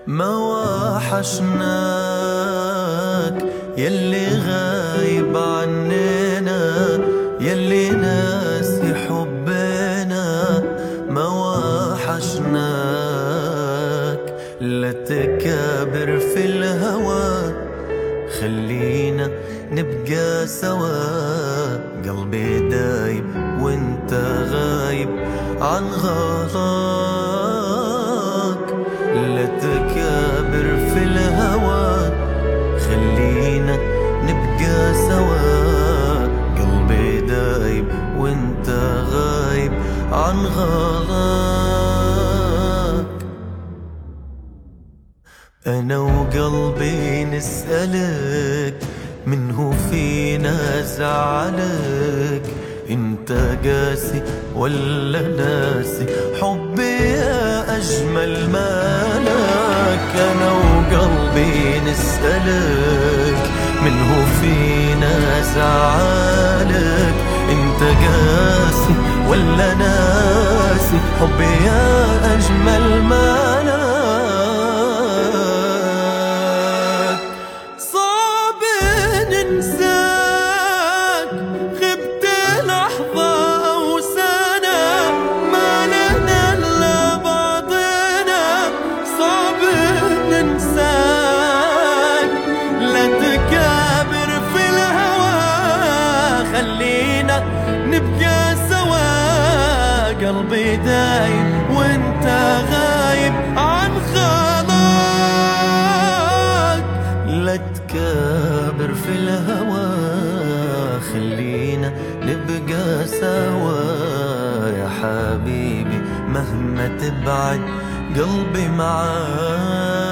ما وحشناك يلي غايب عننا، يلي ناسي حبنا. ما وحشناك لا تكابر في الهوى، خلينا نبقى سوا. قلبي دايب وانت غايب عن غلاك، لا تكابر في الهوى، خلينا نبقى سوا. قلبي دايب وانت غايب عن غلاك. أنا وقلبي نسألك، من هو فينا زعلك؟ انت قاسي ولا ناسي حبي يا أجمل مالك؟ أنا وقلبي نسألك، من هو فينا زعلك؟ انت قاسي ولا ناسي حبي يا أجمل مالك؟ نبقى سوا. قلبي دايب وانت غايب عن خلاك، لا تكابر في الهوى، خلينا نبقى سوا. يا حبيبي مهما تبعد قلبي معاك.